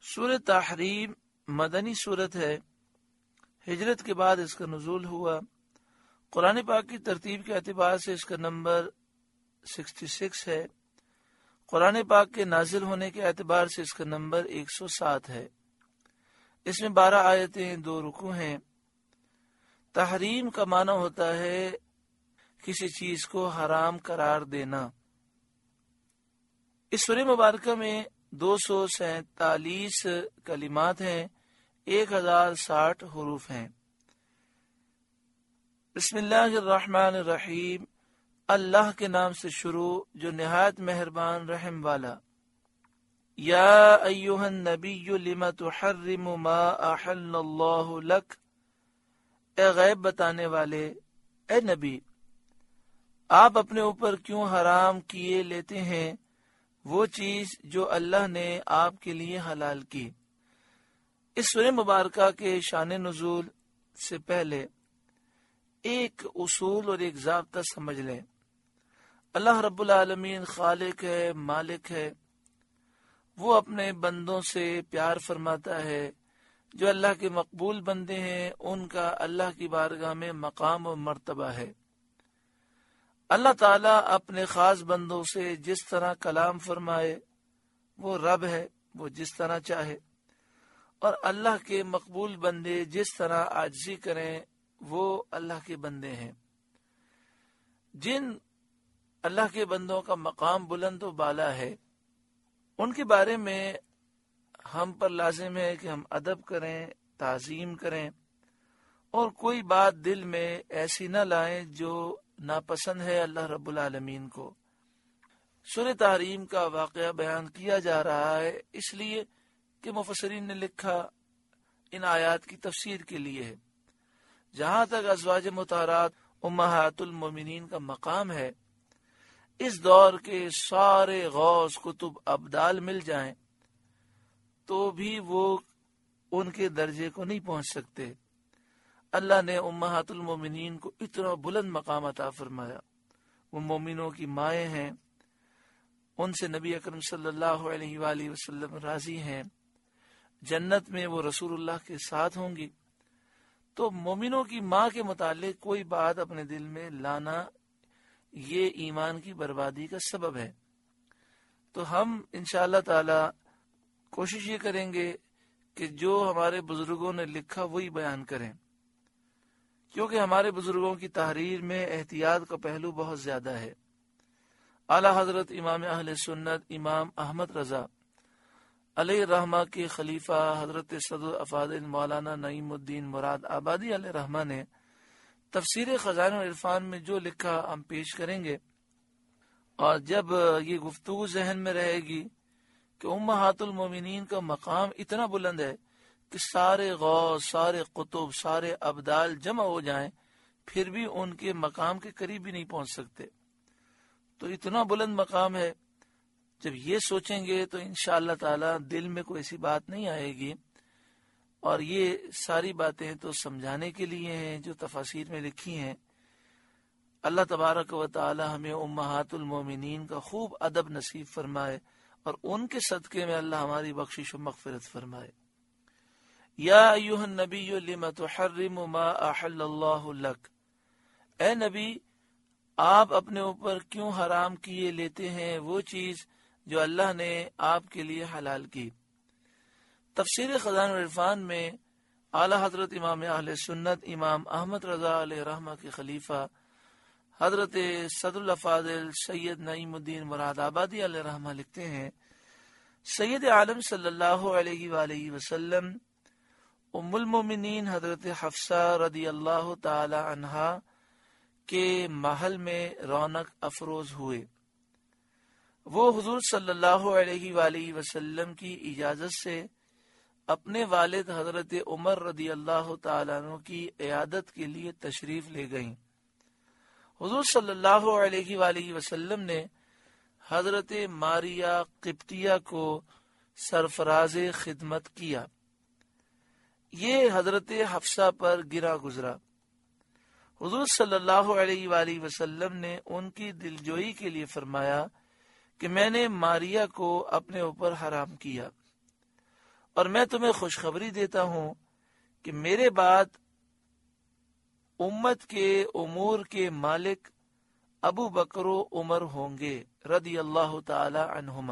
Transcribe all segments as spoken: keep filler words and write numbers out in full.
سورہ تحریم مدنی سورت ہے، ہجرت کے بعد اس کا نزول ہوا۔ قرآن پاک کی ترتیب کے اعتبار سے اس کا نمبر چھیاسٹھ ہے۔ قرآن پاک کے نازل ہونے کے اعتبار سے اس کا نمبر ایک سو سات ہے۔ اس میں بارہ آیتیں، دو رکوع ہیں۔ تحریم کا معنی ہوتا ہے کسی چیز کو حرام قرار دینا۔ اس سورہ مبارکہ میں دو سو سینتالیس کلمات ہیں، ایک ہزار ساٹھ حروف ہیں۔ بسم اللہ الرحمن الرحیم، اللہ کے نام سے شروع جو نہایت مہربان رحم والا۔ یا ایہا النبی لما تحرم ما احل اللہ لک، اے غیب بتانے والے، اے نبی آپ اپنے اوپر کیوں حرام کیے لیتے ہیں وہ چیز جو اللہ نے آپ کے لیے حلال کی۔ اس سورہ مبارکہ کے شان نزول سے پہلے ایک اصول اور ایک ضابطہ سمجھ لیں۔ اللہ رب العالمین خالق ہے، مالک ہے، وہ اپنے بندوں سے پیار فرماتا ہے۔ جو اللہ کے مقبول بندے ہیں ان کا اللہ کی بارگاہ میں مقام و مرتبہ ہے۔ اللہ تعالیٰ اپنے خاص بندوں سے جس طرح کلام فرمائے وہ رب ہے، وہ جس طرح چاہے، اور اللہ کے مقبول بندے جس طرح عاجزی کریں وہ اللہ کے بندے ہیں۔ جن اللہ کے بندوں کا مقام بلند و بالا ہے ان کے بارے میں ہم پر لازم ہے کہ ہم ادب کریں، تعظیم کریں، اور کوئی بات دل میں ایسی نہ لائیں جو ناپسند ہے اللہ رب العالمین کو۔ سورہ تحریم کا واقعہ بیان کیا جا رہا ہے اس لیے کہ مفسرین نے لکھا ان آیات کی تفسیر کے لیے ہے۔ جہاں تک ازواج مطہرات امہات المومنین کا مقام ہے، اس دور کے سارے غوث کتب ابدال مل جائیں تو بھی وہ ان کے درجے کو نہیں پہنچ سکتے۔ اللہ نے امہات المومنین کو اتنا بلند مقام عطا فرمایا، وہ مومنوں کی مائیں ہیں، ان سے نبی اکرم صلی اللہ علیہ وآلہ وسلم راضی ہیں، جنت میں وہ رسول اللہ کے ساتھ ہوں گی۔ تو مومنوں کی ماں کے متعلق کوئی بات اپنے دل میں لانا یہ ایمان کی بربادی کا سبب ہے۔ تو ہم انشاءاللہ تعالی کوشش یہ کریں گے کہ جو ہمارے بزرگوں نے لکھا وہی بیان کریں، کیونکہ ہمارے بزرگوں کی تحریر میں احتیاط کا پہلو بہت زیادہ ہے۔ اعلیٰ حضرت امام اہل سنت امام احمد رضا علیہ الرحمہ کے خلیفہ حضرت صدر افاضل مولانا نعیم الدین مراد آبادی علیہ الرحمہ نے تفسیر خزائن العرفان میں جو لکھا ہم پیش کریں گے، اور جب یہ گفتگو ذہن میں رہے گی کہ امہات المومنین کا مقام اتنا بلند ہے کہ سارے غوث، سارے قطب، سارے ابدال جمع ہو جائیں پھر بھی ان کے مقام کے قریب بھی نہیں پہنچ سکتے، تو اتنا بلند مقام ہے۔ جب یہ سوچیں گے تو انشاءاللہ تعالی دل میں کوئی ایسی بات نہیں آئے گی، اور یہ ساری باتیں تو سمجھانے کے لیے ہیں جو تفاسیر میں لکھی ہیں۔ اللہ تبارک و تعالی ہمیں امہات المومنین کا خوب ادب نصیب فرمائے، اور ان کے صدقے میں اللہ ہماری بخشش و مغفرت فرمائے۔ یا ایھا النبی لما تحرم ما احل اللہ لک، اے نبی آپ اپنے اوپر کیوں حرام کیے لیتے ہیں وہ چیز جو اللہ نے آپ کے لیے حلال کی۔ تفسیر خزائن العرفان میں اعلی حضرت امام اہل سنت امام احمد رضا علیہ رحمہ کے خلیفہ حضرت صدر الافاضل سید نعیم الدین مراد آبادی علیہ رحمہ لکھتے ہیں، سید عالم صلی اللہ علیہ وآلہ وسلم ام المومنین حضرت حفصہ رضی اللہ تعالی عنہا کے محل میں رونق افروز ہوئے۔ وہ حضور صلی اللہ علیہ وآلہ وسلم کی اجازت سے اپنے والد حضرت عمر رضی اللہ تعالیٰ عنہ کی عیادت کے لیے تشریف لے گئیں۔ حضور صلی اللہ علیہ وآلہ وسلم نے حضرت ماریہ قبطیہ کو سرفراز خدمت کیا۔ یہ حضرت حفصہ پر گرا گزرا۔ حضور صلی اللہ علیہ وآلہ وسلم نے ان کی دلجوئی کے لیے فرمایا کہ میں نے ماریہ کو اپنے اوپر حرام کیا، اور میں تمہیں خوشخبری دیتا ہوں کہ میرے بعد امت کے امور کے مالک ابو بکر و عمر ہوں گے رضی اللہ تعالی عنہما۔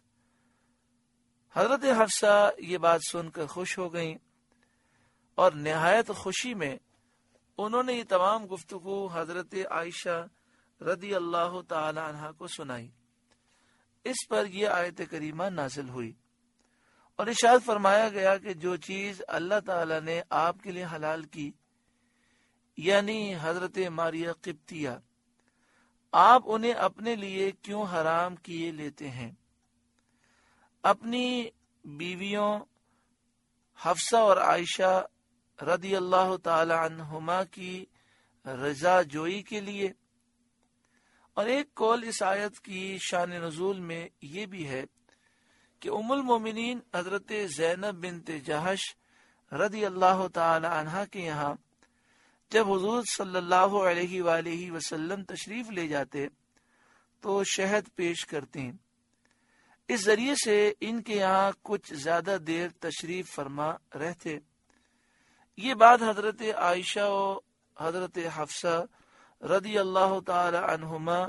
حضرت حفصہ یہ بات سن کر خوش ہو گئیں اور نہایت خوشی میں انہوں نے یہ تمام گفتگو حضرت عائشہ رضی اللہ تعالی عنہا کو سنائی۔ اس پر یہ آیت کریمہ نازل ہوئی اور ارشاد فرمایا گیا کہ جو چیز اللہ تعالی نے آپ کے لیے حلال کی، یعنی حضرت ماریہ قبطیہ، آپ انہیں اپنے لیے کیوں حرام کیے لیتے ہیں؟ اپنی بیویوں حفصہ اور عائشہ رضی اللہ تعالی عنہما کی رضا جوئی کے لیے۔ اور ایک قول اس آیت کی شان نزول میں یہ بھی ہے کہ ام المومنین حضرت زینب بنت جہش رضی اللہ تعالی عنہا کے یہاں جب حضور صلی اللہ علیہ وآلہ وسلم تشریف لے جاتے تو شہد پیش کرتے، اس ذریعے سے ان کے یہاں کچھ زیادہ دیر تشریف فرما رہتے۔ یہ بات حضرت عائشہ و حضرت حفصہ رضی اللہ تعالی عنہما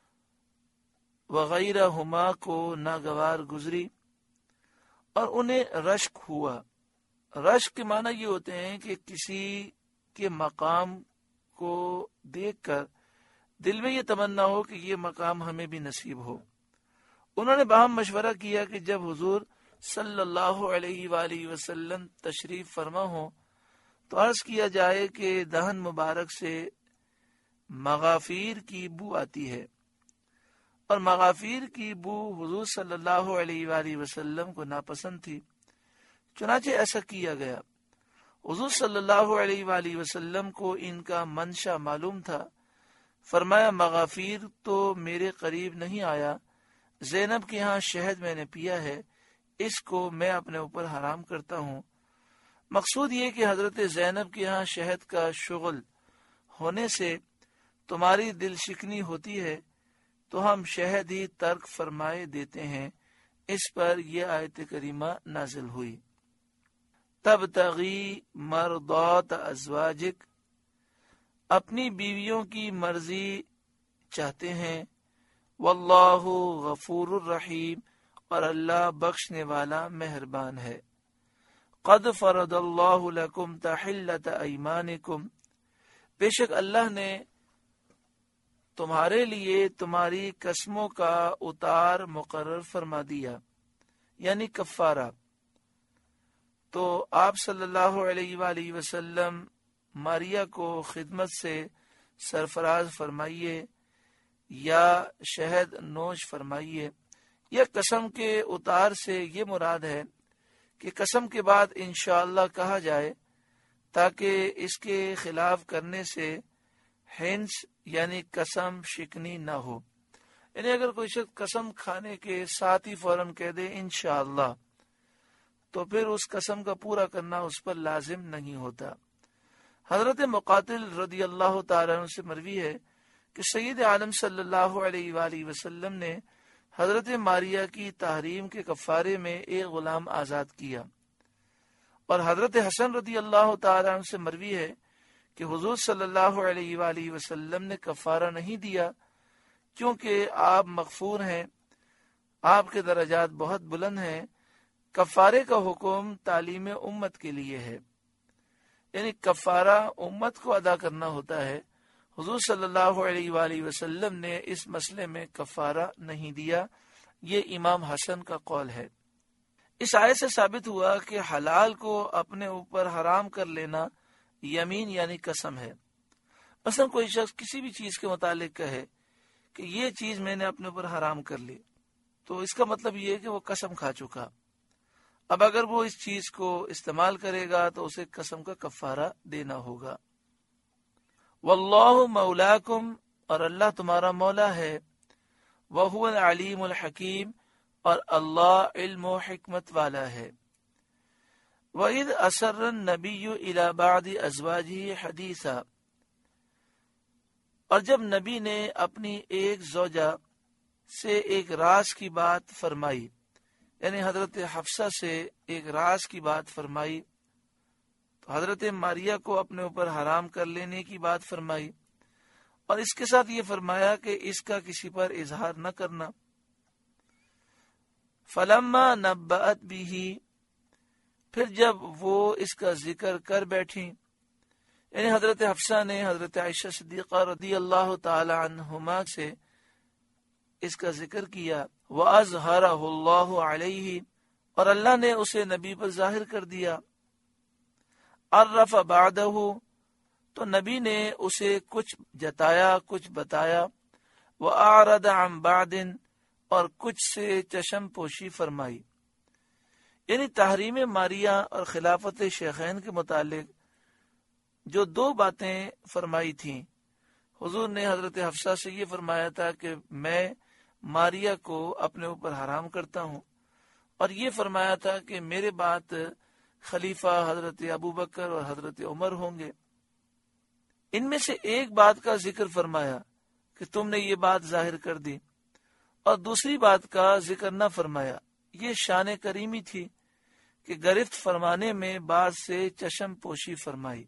وغیرہما کو ناگوار گزری اور انہیں رشک ہوا۔ رشک کے معنی یہ ہوتے ہیں کہ کسی کے مقام کو دیکھ کر دل میں یہ تمنا ہو کہ یہ مقام ہمیں بھی نصیب ہو۔ انہوں نے باہم مشورہ کیا کہ جب حضور صلی اللہ علیہ وآلہ وسلم تشریف فرما ہو تو عرض کیا جائے کہ دہن مبارک سے مغافیر کی بو آتی ہے، اور مغافیر کی بو حضور صلی اللہ علیہ وآلہ وسلم کو ناپسند تھی، چنانچہ ایسا کیا گیا۔ حضور صلی اللہ علیہ وآلہ وسلم کو ان کا منشا معلوم تھا، فرمایا مغافیر تو میرے قریب نہیں آیا، زینب کے ہاں شہد میں نے پیا ہے، اس کو میں اپنے اوپر حرام کرتا ہوں۔ مقصود یہ کہ حضرت زینب کے ہاں شہد کا شغل ہونے سے تمہاری دل شکنی ہوتی ہے تو ہم شہد ہی ترک فرمائے دیتے ہیں۔ اس پر یہ آیت کریمہ نازل ہوئی۔ تبتغی مرضات ازواجک، اپنی بیویوں کی مرضی چاہتے ہیں، واللہ غفور الرحیم، اور اللہ بخشنے والا مہربان ہے۔ قد فرض اللہ لکم تحلۃ ایمانکم، بے شک اللہ نے تمہارے لیے تمہاری قسموں کا اتار مقرر فرما دیا، یعنی کفارہ۔ تو آپ صلی اللہ علیہ وآلہ وسلم ماریہ کو خدمت سے سرفراز فرمائیے یا شہد نوش فرمائیے۔ یا قسم کے اتار سے یہ مراد ہے کہ قسم کے بعد انشاءاللہ کہا جائے، تاکہ اس کے خلاف کرنے سے ہنس یعنی قسم شکنی نہ ہو۔ یعنی اگر کوئی شخص قسم کھانے کے ساتھ ہی فوراً کہہ دے انشاءاللہ، تو پھر اس قسم کا پورا کرنا اس پر لازم نہیں ہوتا۔ حضرت مقاتل رضی اللہ تعالیٰ عنہ سے مروی ہے کہ سید عالم صلی اللہ علیہ وآلہ وسلم نے حضرت ماریہ کی تحریم کے کفارے میں ایک غلام آزاد کیا، اور حضرت حسن رضی اللہ تعالیٰ عنہ سے مروی ہے کہ حضور صلی اللہ علیہ وآلہ وسلم نے کفارہ نہیں دیا، کیونکہ آپ مغفور ہیں، آپ کے درجات بہت بلند ہیں۔ کفارے کا حکم تعلیم امت کے لیے ہے، یعنی کفارہ امت کو ادا کرنا ہوتا ہے۔ حضور صلی اللہ علیہ وآلہ وسلم نے اس مسئلے میں کفارہ نہیں دیا، یہ امام حسن کا قول ہے۔ اس آیت سے ثابت ہوا کہ حلال کو اپنے اوپر حرام کر لینا یمین یعنی قسم ہے۔ مثلا کوئی شخص کسی بھی چیز کے متعلق کہے کہ یہ چیز میں نے اپنے اوپر حرام کر لی، تو اس کا مطلب یہ ہے کہ وہ قسم کھا چکا۔ اب اگر وہ اس چیز کو استعمال کرے گا تو اسے قسم کا کفارہ دینا ہوگا۔ واللہ مولاکم، اور اللہ تمہارا مولا ہے، وہو العلیم الحکیم، اور اللہ علم و حکمت والا ہے۔ وَإِذْ أَسَرَّ النَّبِيُّ إِلَى بَعْضِ أَزْوَاجِهِ حَدِيثًا، اور جب نبی نے اپنی ایک زوجہ سے ایک راز کی بات فرمائی، یعنی حضرت حفصہ سے ایک راز کی بات فرمائی، تو حضرت ماریہ کو اپنے اوپر حرام کر لینے کی بات فرمائی، اور اس کے ساتھ یہ فرمایا کہ اس کا کسی پر اظہار نہ کرنا۔ فلما نبأت به، پھر جب وہ اس کا ذکر کر بیٹھی، یعنی حضرت حفصہ نے حضرت عائشہ صدیقہ رضی اللہ تعالی عنہما سے اس کا ذکر کیا، وَأَظْهَرَهُ اللَّهُ عَلَيْهِ، اور اللہ نے اسے نبی پر ظاہر کر دیا۔ عرف بعدہ، تو نبی نے اسے کچھ جتایا، کچھ بتایا، وَأَعْرَضَ عَن بَعْدٍ، اور کچھ سے چشم پوشی فرمائی۔ یعنی تحریم ماریہ اور خلافت شیخین کے متعلق جو دو باتیں فرمائی تھیں، حضور نے حضرت حفصہ سے یہ فرمایا تھا کہ میں ماریہ کو اپنے اوپر حرام کرتا ہوں، اور یہ فرمایا تھا کہ میرے بعد خلیفہ حضرت ابو بکر اور حضرت عمر ہوں گے۔ ان میں سے ایک بات کا ذکر فرمایا کہ تم نے یہ بات ظاہر کر دی، اور دوسری بات کا ذکر نہ فرمایا۔ یہ شان کریمی تھی کہ گرفت فرمانے میں بعض سے چشم پوشی فرمائی۔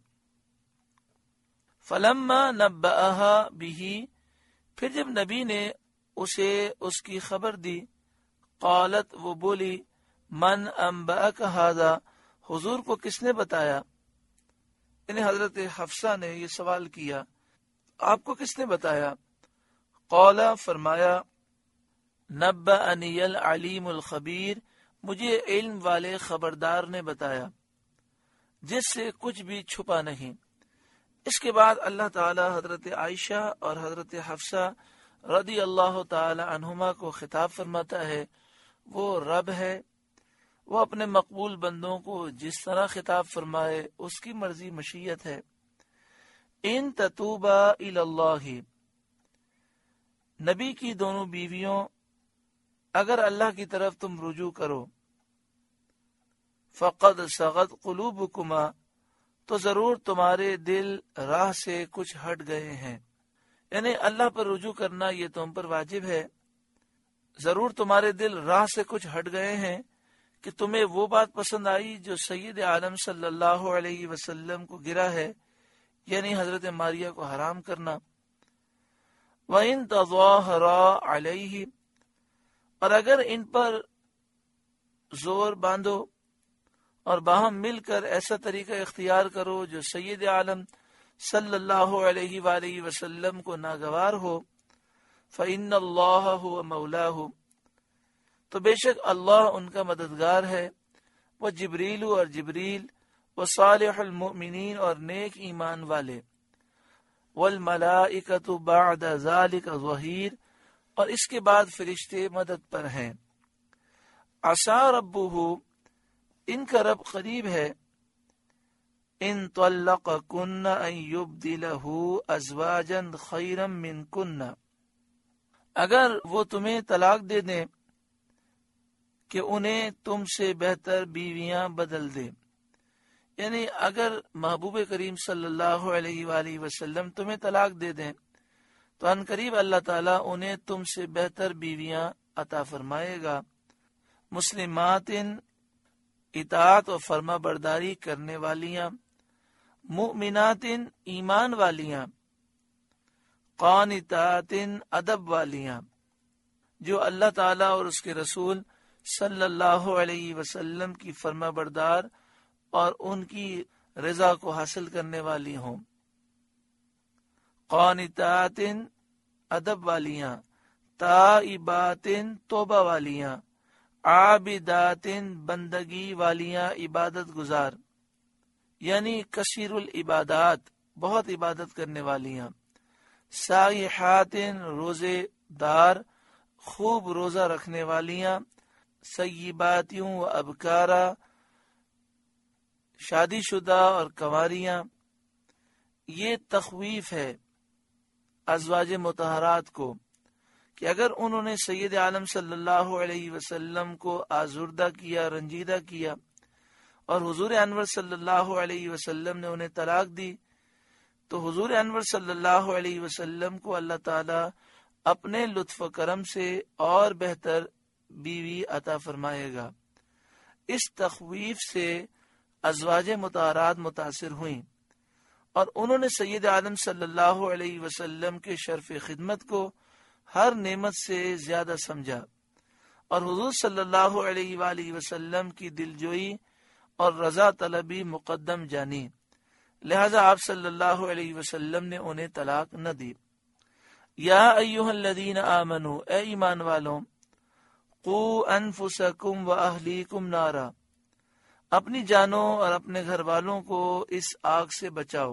فلما نبأہا بہ، پھر جب نبی نے اسے اس کی خبر دی، قالت، وہ بولی، من انبأک ھذا، حضور کو کس نے بتایا؟ یعنی حضرت حفصہ نے یہ سوال کیا، آپ کو کس نے بتایا؟ قال، فرمایا، نبأنی العلیم الخبیر، مجھے علم والے خبردار نے بتایا جس سے کچھ بھی چھپا نہیں۔ اس کے بعد اللہ تعالی حضرت عائشہ اور حضرت حفصہ رضی اللہ تعالی عنہما کو خطاب فرماتا ہے۔ وہ رب ہے، وہ اپنے مقبول بندوں کو جس طرح خطاب فرمائے اس کی مرضی مشیت ہے۔ ان تتوبا الی اللہ، نبی کی دونوں بیویوں، اگر اللہ کی طرف تم رجوع کرو، فقد صغت قلوبکما، تو ضرور تمہارے دل راہ سے کچھ ہٹ گئے ہیں، یعنی اللہ پر رجوع کرنا یہ تم پر واجب ہے۔ ضرور تمہارے دل راہ سے کچھ ہٹ گئے ہیں کہ تمہیں وہ بات پسند آئی جو سید عالم صلی اللہ علیہ وسلم کو گرا ہے، یعنی حضرت ماریہ کو حرام کرنا۔ وَإِن تَظَاهَرَا عَلَيْهِ، اور اگر ان پر زور باندھو اور باہم مل کر ایسا طریقہ اختیار کرو جو سید عالم صلی اللہ علیہ وآلہ وسلم کو ناگوار ہو، فإن اللہ هو مولاہ، تو بے شک اللہ ان کا مددگار ہے، وہ جبریل اور جبریل، وہ صالح المؤمنین اور نیک ایمان والے، والملائکۃ بعد ذلک ظہیر، اور اس کے بعد فرشتے مدد پر ہیں۔ عسى ربہ، ان کا رب قریب ہے، ان طلقکن ان یبدلہ ازواجا خیرا منکن، اگر وہ تمہیں طلاق دے دیں کہ انہیں تم سے بہتر بیویاں بدل دے، یعنی اگر محبوب کریم صلی اللہ علیہ وآلہ وسلم تمہیں طلاق دے دیں تو ان قریب اللہ تعالیٰ انہیں تم سے بہتر بیویاں عطا فرمائے گا، مسلمات، اطاعت و فرما برداری کرنے والیاں، مؤمنات، ایمان والیاں، قانتات، ادب والیاں، جو اللہ تعالیٰ اور اس کے رسول صلی اللہ علیہ وسلم کی فرما بردار اور ان کی رضا کو حاصل کرنے والی ہوں۔ قانتات، ادب والیاں، تائبات، توبہ والیاں، عابدات، بندگی والیاں، عبادت گزار، یعنی کثیر العبادات، بہت عبادت کرنے والیاں، سائحات، روزے دار، خوب روزہ رکھنے والیاں، سیباتیوں و ابکارا، شادی شدہ اور کنواریاں۔ یہ تخویف ہے ازواج مطہرات کو کہ اگر انہوں نے سید عالم صلی اللہ علیہ وسلم کو آزردہ کیا، رنجیدہ کیا، اور حضور انور صلی اللہ علیہ وسلم نے انہیں طلاق دی، تو حضور انور صلی اللہ علیہ وسلم کو اللہ تعالی اپنے لطف و کرم سے اور بہتر بیوی عطا فرمائے گا۔ اس تخویف سے ازواج مطہرات متاثر ہوئیں اور انہوں نے سید عالم صلی اللہ علیہ وسلم کے شرف خدمت کو ہر نعمت سے زیادہ سمجھا اور حضور صلی اللہ علیہ وآلہ وسلم کی دلجوئی اور رضا طلبی مقدم جانی، لہذا آپ صلی اللہ علیہ وسلم نے انہیں طلاق نہ دی۔ یا ایھا الذین آمنوا، اے ایمان والوں، قوا انفسکم و اہلیکم نارا، اپنی جانوں اور اپنے گھر والوں کو اس آگ سے بچاؤ۔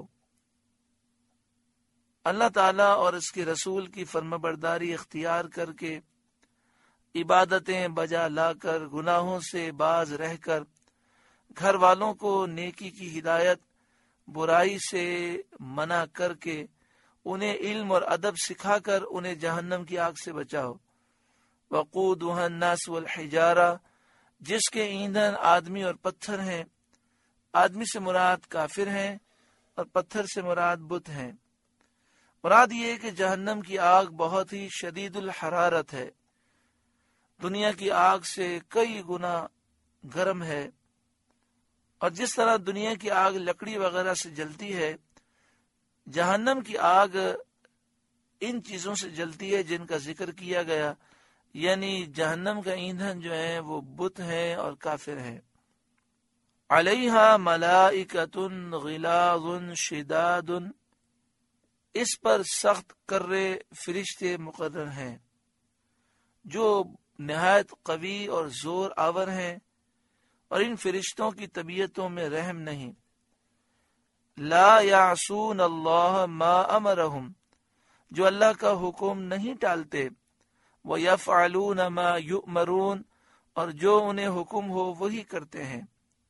اللہ تعالیٰ اور اس کے رسول کی فرمانبرداری اختیار کر کے، عبادتیں بجا لا کر، گناہوں سے باز رہ کر، گھر والوں کو نیکی کی ہدایت، برائی سے منع کر کے، انہیں علم اور ادب سکھا کر انہیں جہنم کی آگ سے بچاؤ۔ وقودها الناس والحجارہ، جس کے ایندھن آدمی اور پتھر ہیں۔ آدمی سے مراد کافر ہیں اور پتھر سے مراد بت ہیں۔ مراد یہ کہ جہنم کی آگ بہت ہی شدید الحرارت ہے، دنیا کی آگ سے کئی گنا گرم ہے، اور جس طرح دنیا کی آگ لکڑی وغیرہ سے جلتی ہے، جہنم کی آگ ان چیزوں سے جلتی ہے جن کا ذکر کیا گیا، یعنی جہنم کا ایندھن جو ہے وہ بت ہیں اور کافر ہیں۔ علیہا ملائکۃ غلاظ شداد، اس پر سخت کرے فرشتے مقرر ہیں جو نہایت قوی اور زور آور ہیں، اور ان فرشتوں کی طبیعتوں میں رحم نہیں۔ لا یعصون اللہ ما امرہم، جو اللہ کا حکم نہیں ٹالتے، وَيَفْعَلُونَ مَا يُؤْمَرُونَ، اور جو انہیں حکم ہو وہی کرتے ہیں۔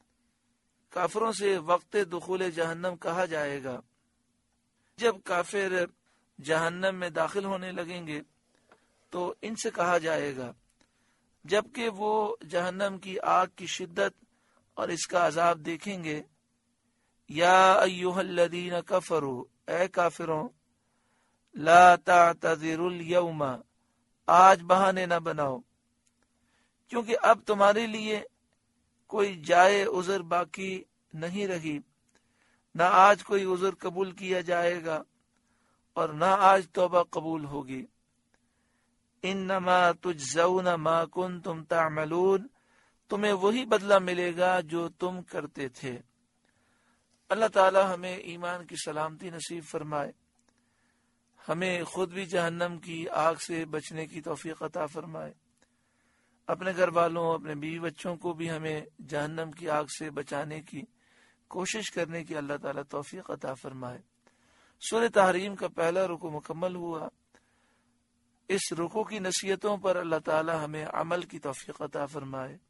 کافروں سے وقت دخول جہنم کہا جائے گا۔ جب کافر جہنم میں داخل ہونے لگیں گے تو ان سے کہا جائے گا، جبکہ وہ جہنم کی آگ کی شدت اور اس کا عذاب دیکھیں گے، یا ایھا الذین کفروا، اے کافروں، لا تعتذروا اليوم، آج بہانے نہ بناؤ، کیونکہ اب تمہارے لیے کوئی جائے عذر باقی نہیں رہی، نہ آج کوئی عذر قبول کیا جائے گا اور نہ آج توبہ قبول ہوگی۔ انما تجزون ما کنتم تعملون، تمہیں وہی بدلہ ملے گا جو تم کرتے تھے۔ اللہ تعالی ہمیں ایمان کی سلامتی نصیب فرمائے، ہمیں خود بھی جہنم کی آگ سے بچنے کی توفیق عطا فرمائے، اپنے گھر والوں، اپنے بیوی بچوں کو بھی ہمیں جہنم کی آگ سے بچانے کی کوشش کرنے کی اللہ تعالیٰ توفیق عطا فرمائے۔ سورہ تحریم کا پہلا رکوع مکمل ہوا۔ اس رکوع کی نصیحتوں پر اللہ تعالیٰ ہمیں عمل کی توفیق عطا فرمائے۔